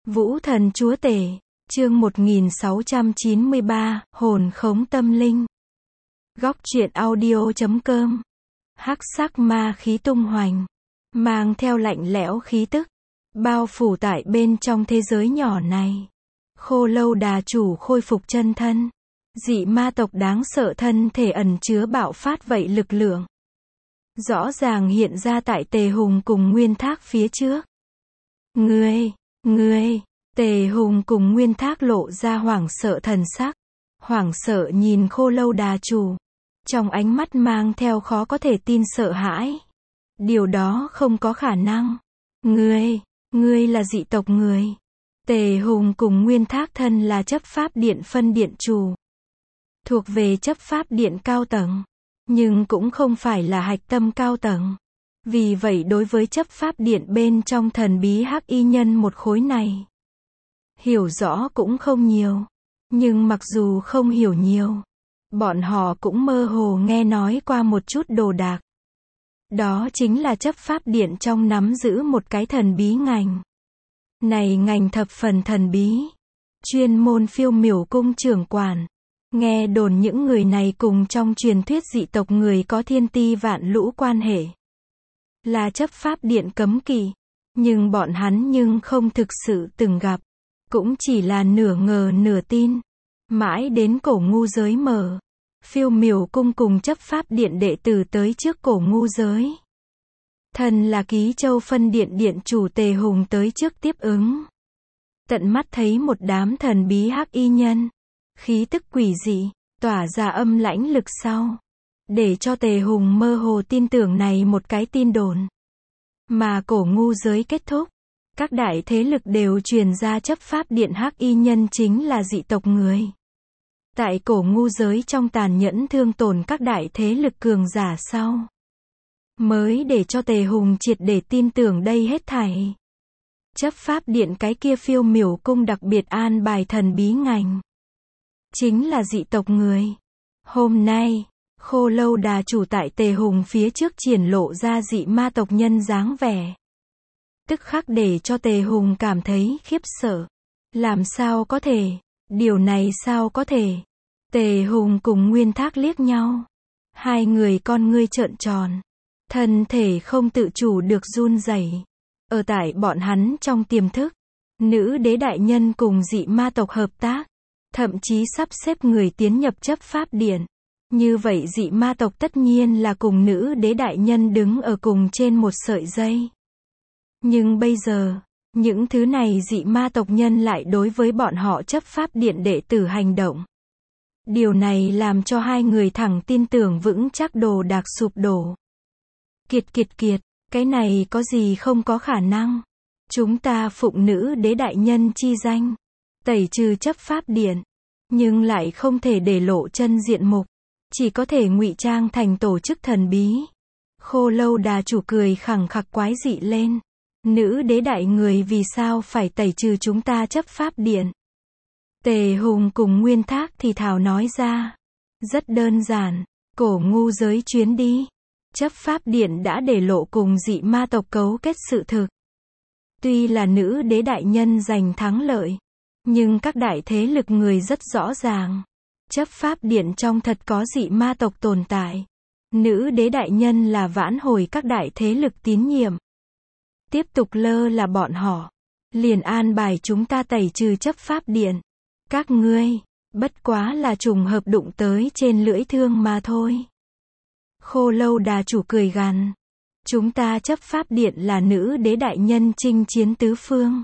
Vũ thần chúa tể, chương 1693, hồn khống tâm linh. Góc truyện audio.com. Hắc sắc ma khí tung hoành, mang theo lạnh lẽo khí tức, bao phủ tại bên trong thế giới nhỏ này. Khô Lâu Đà chủ khôi phục chân thân. Dị ma tộc đáng sợ thân thể ẩn chứa bạo phát vậy lực lượng. Rõ ràng hiện ra tại Tề Hùng cùng Nguyên Thác phía trước. Ngươi, Tề Hùng cùng Nguyên Thác lộ ra hoảng sợ thần sắc. Hoảng sợ nhìn Khô Lâu Đà chủ. Trong ánh mắt mang theo khó có thể tin sợ hãi. Điều đó không có khả năng. Ngươi là dị tộc người. Tề Hùng cùng Nguyên Thác thân là chấp pháp điện phân điện chủ. Thuộc về chấp pháp điện cao tầng. Nhưng cũng không phải là hạch tâm cao tầng. Vì vậy đối với chấp pháp điện bên trong thần bí hắc y nhân một khối này, hiểu rõ cũng không nhiều. Nhưng mặc dù không hiểu nhiều, bọn họ cũng mơ hồ nghe nói qua một chút đồ đạc. Đó chính là chấp pháp điện trong nắm giữ một cái thần bí ngành. Này ngành thập phần thần bí. Chuyên môn phiêu miểu cung trưởng quản. Nghe đồn những người này cùng trong truyền thuyết dị tộc người có thiên ti vạn lũ quan hệ. Là chấp pháp điện cấm kỵ. Nhưng bọn hắn không thực sự từng gặp. Cũng chỉ là nửa ngờ nửa tin. Mãi đến Cổ Ngu giới mở. Phiêu miểu cung cùng chấp pháp điện đệ tử tới trước Cổ Ngu giới. Thần là Ký Châu phân điện điện chủ Tề Hùng tới trước tiếp ứng. Tận mắt thấy một đám thần bí hắc y nhân. Khí tức quỷ dị, tỏa ra âm lãnh lực sau. Để cho Tề Hùng mơ hồ tin tưởng này một cái tin đồn. Mà Cổ Ngu giới kết thúc. Các đại thế lực đều truyền ra chấp pháp điện hắc y nhân chính là dị tộc người. Tại Cổ Ngu giới trong tàn nhẫn thương tổn các đại thế lực cường giả sau. Mới để cho Tề Hùng triệt để tin tưởng đây hết thảy. Chấp pháp điện cái kia phiêu miểu cung đặc biệt an bài thần bí ngành. Chính là dị tộc người. Hôm nay, Khô Lâu Đà chủ tại Tề Hùng phía trước triển lộ ra dị ma tộc nhân dáng vẻ. Tức khắc để cho Tề Hùng cảm thấy khiếp sợ. Làm sao có thể? Điều này sao có thể? Tề Hùng cùng Nguyên Thác liếc nhau. Hai người con ngươi trợn tròn. Thân thể không tự chủ được run rẩy. Ở tại bọn hắn trong tiềm thức, nữ đế đại nhân cùng dị ma tộc hợp tác. Thậm chí sắp xếp người tiến nhập chấp pháp điện. Như vậy dị ma tộc tất nhiên là cùng nữ đế đại nhân đứng ở cùng trên một sợi dây. Nhưng bây giờ, những thứ này dị ma tộc nhân lại đối với bọn họ chấp pháp điện đệ tử hành động. Điều này làm cho hai người thẳng tin tưởng vững chắc đồ đạc sụp đổ. Kiệt, cái này có gì không có khả năng. Chúng ta phụng nữ đế đại nhân chi danh. Tẩy trừ chấp pháp điện. Nhưng lại không thể để lộ chân diện mục. Chỉ có thể ngụy trang thành tổ chức thần bí. Khô Lâu Đà chủ cười khẳng khặc quái dị lên. Nữ đế đại người vì sao phải tẩy trừ chúng ta chấp pháp điện? Tề Hùng cùng Nguyên Thác thì thào nói ra. Rất đơn giản. Cổ Ngu giới chuyến đi. Chấp pháp điện đã để lộ cùng dị ma tộc cấu kết sự thực. Tuy là nữ đế đại nhân giành thắng lợi. Nhưng các đại thế lực người rất rõ ràng. Chấp pháp điện trong thật có dị ma tộc tồn tại. Nữ đế đại nhân là vãn hồi các đại thế lực tín nhiệm. Tiếp tục lơ là bọn họ. Liền an bài chúng ta tẩy trừ chấp pháp điện. Các ngươi, bất quá là trùng hợp đụng tới trên lưỡi thương mà thôi. Khô Lâu Đà chủ cười gằn. Chúng ta chấp pháp điện là nữ đế đại nhân chinh chiến tứ phương.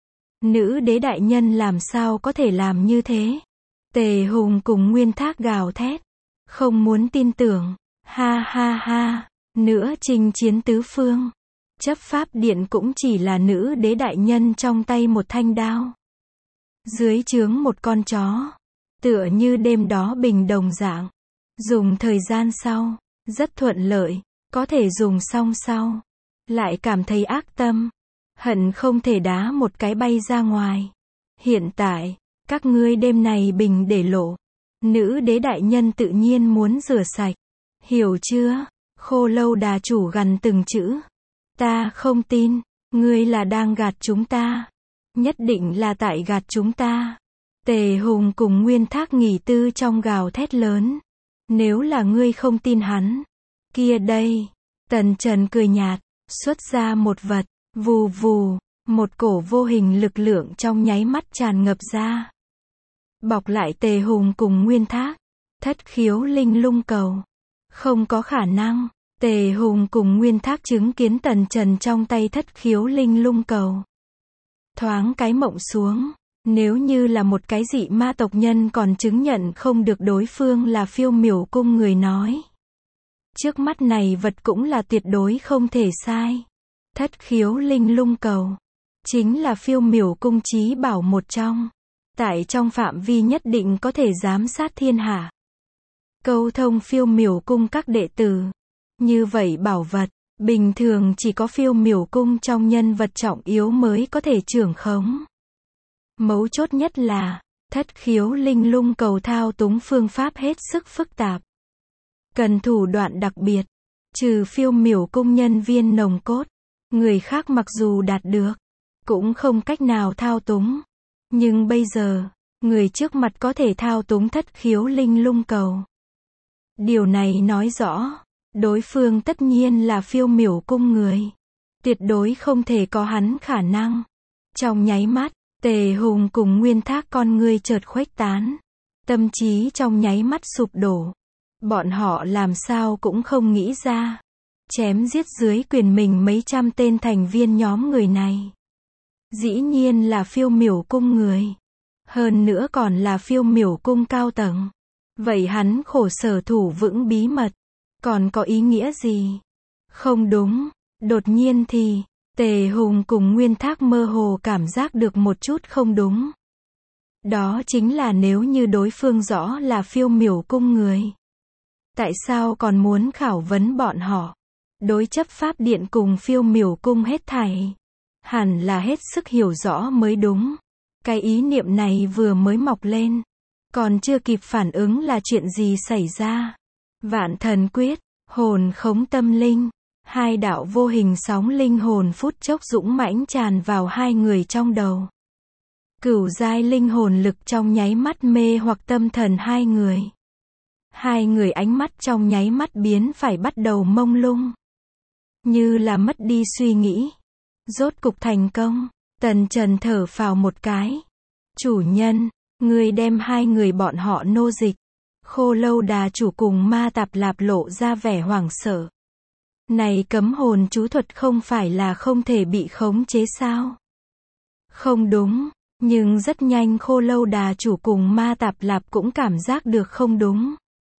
Nữ đế đại nhân làm sao có thể làm như thế? Tề Hùng cùng Nguyên Thác gào thét. Không muốn tin tưởng. Ha. Nữa chinh chiến tứ phương. Chấp pháp điện cũng chỉ là nữ đế đại nhân trong tay một thanh đao. Dưới trướng một con chó. Tựa như đêm đó bình đồng dạng. Dùng thời gian sau. Rất thuận lợi. Có thể dùng xong sau. Lại cảm thấy ác tâm. Hận không thể đá một cái bay ra ngoài. Hiện tại, các ngươi đêm này bình để lộ. Nữ đế đại nhân tự nhiên muốn rửa sạch. Hiểu chưa? Khô Lâu Đà chủ gằn từng chữ. Ta không tin. Ngươi là đang gạt chúng ta. Nhất định là tại gạt chúng ta. Tề Hùng cùng Nguyên Thác nghỉ tư trong gào thét lớn. Nếu là ngươi không tin hắn. Kia đây. Tần Trần cười nhạt. Xuất ra một vật. Vù vù. Một cổ vô hình lực lượng trong nháy mắt tràn ngập ra. Bọc lại Tề Hùng cùng Nguyên Thác. Thất khiếu linh lung cầu. Không có khả năng. Tề Hùng cùng Nguyên Thác chứng kiến Tần Trần trong tay thất khiếu linh lung cầu. Thoáng cái mộng xuống. Nếu như là một cái dị ma tộc nhân còn chứng nhận không được đối phương là Phiêu Miểu Cung người nói. Trước mắt này vật cũng là tuyệt đối không thể sai. Thất khiếu linh lung cầu. Chính là Phiêu Miểu Cung chí bảo một trong. Tại trong phạm vi nhất định có thể giám sát thiên hạ. Câu thông Phiêu Miểu Cung các đệ tử. Như vậy bảo vật, bình thường chỉ có Phiêu Miểu Cung trong nhân vật trọng yếu mới có thể trưởng khống. Mấu chốt nhất là, thất khiếu linh lung cầu thao túng phương pháp hết sức phức tạp. Cần thủ đoạn đặc biệt, trừ Phiêu Miểu Cung nhân viên nòng cốt, người khác mặc dù đạt được, cũng không cách nào thao túng. Nhưng bây giờ, người trước mặt có thể thao túng thất khiếu linh lung cầu. Điều này nói rõ, đối phương tất nhiên là Phiêu Miểu Cung người. Tuyệt đối không thể có hắn khả năng. Trong nháy mắt, Tề Hùng cùng Nguyên Thác con ngươi chợt khuếch tán. Tâm trí trong nháy mắt sụp đổ. Bọn họ làm sao cũng không nghĩ ra. Chém giết dưới quyền mình mấy trăm tên thành viên nhóm người này. Dĩ nhiên là Phiêu Miểu Cung người. Hơn nữa còn là Phiêu Miểu Cung cao tầng. Vậy hắn khổ sở thủ vững bí mật. Còn có ý nghĩa gì? Không đúng. Đột nhiên thì, Tề Hùng cùng Nguyên Thác mơ hồ cảm giác được một chút không đúng. Đó chính là nếu như đối phương rõ là Phiêu Miểu Cung người. Tại sao còn muốn khảo vấn bọn họ? Đối chấp pháp điện cùng Phiêu Miểu Cung hết thảy. Hẳn là hết sức hiểu rõ mới đúng. Cái ý niệm này vừa mới mọc lên. Còn chưa kịp phản ứng là chuyện gì xảy ra. Vạn Thần Quyết, hồn khống tâm linh. Hai đạo vô hình sóng linh hồn phút chốc dũng mãnh tràn vào hai người trong đầu. Cửu giai linh hồn lực trong nháy mắt mê hoặc tâm thần hai người. Hai người ánh mắt trong nháy mắt biến phải bắt đầu mông lung. Như là mất đi suy nghĩ. Rốt cục thành công. Tần Trần thở phào một cái. Chủ nhân, người đem hai người bọn họ nô dịch. Khô Lâu Đà chủ cùng Ma Tạp Lạp lộ ra vẻ hoảng sợ. Này cấm hồn chú thuật không phải là không thể bị khống chế sao? Không đúng, nhưng rất nhanh Khô Lâu Đà chủ cùng Ma Tạp Lạp cũng cảm giác được không đúng.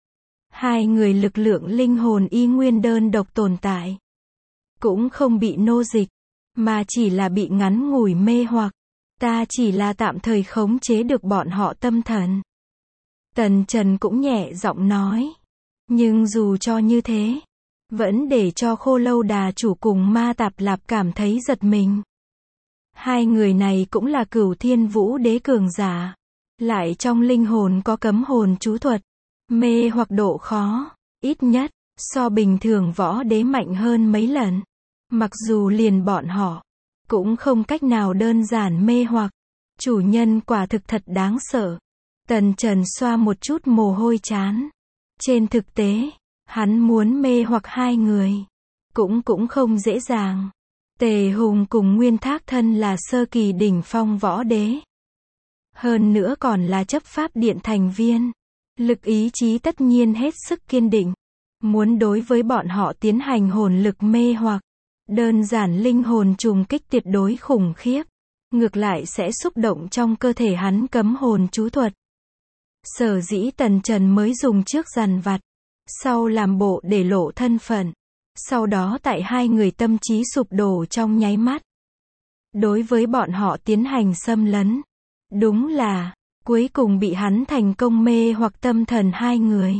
Hai người lực lượng linh hồn y nguyên đơn độc tồn tại. Cũng không bị nô dịch, mà chỉ là bị ngắn ngủi mê hoặc. Ta chỉ là tạm thời khống chế được bọn họ tâm thần. Tần Trần cũng nhẹ giọng nói. Nhưng dù cho như thế, vẫn để cho Khô Lâu Đà chủ cùng Ma Tạp Lạp cảm thấy giật mình. Hai người này cũng là Cửu Thiên Vũ Đế cường giả. Lại trong linh hồn có cấm hồn chú thuật. Mê hoặc độ khó, ít nhất, so bình thường võ đế mạnh hơn mấy lần. Mặc dù liền bọn họ, cũng không cách nào đơn giản mê hoặc. Chủ nhân quả thực thật đáng sợ. Tần Trần xoa một chút mồ hôi trán. Trên thực tế, hắn muốn mê hoặc hai người. Cũng không dễ dàng. Tề Hùng cùng Nguyên Thác thân là sơ kỳ đỉnh phong võ đế. Hơn nữa còn là chấp pháp điện thành viên. Lực ý chí tất nhiên hết sức kiên định. Muốn đối với bọn họ tiến hành hồn lực mê hoặc. Đơn giản linh hồn trùng kích tuyệt đối khủng khiếp. Ngược lại sẽ xúc động trong cơ thể hắn cấm hồn chú thuật. Sở dĩ Tần Trần mới dùng trước dằn vặt. Sau làm bộ để lộ thân phận. Sau đó tại hai người tâm trí sụp đổ trong nháy mắt. Đối với bọn họ tiến hành xâm lấn. Đúng là, cuối cùng bị hắn thành công mê hoặc tâm thần hai người.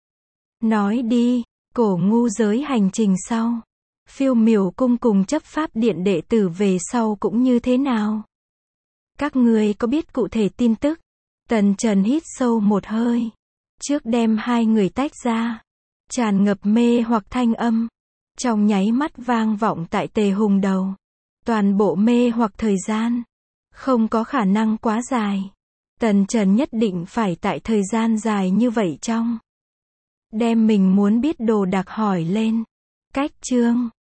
Nói đi, cổ ngu giới hành trình sau. Phiêu Miểu Cung cùng chấp pháp điện đệ tử về sau cũng như thế nào? Các người có biết cụ thể tin tức? Tần Trần hít sâu một hơi. Trước đem hai người tách ra. Tràn ngập mê hoặc thanh âm. Trong nháy mắt vang vọng tại Tề Hùng đầu. Toàn bộ mê hoặc thời gian. Không có khả năng quá dài. Tần Trần nhất định phải tại thời gian dài như vậy trong. Đem mình muốn biết đồ đặc hỏi lên. Cách chương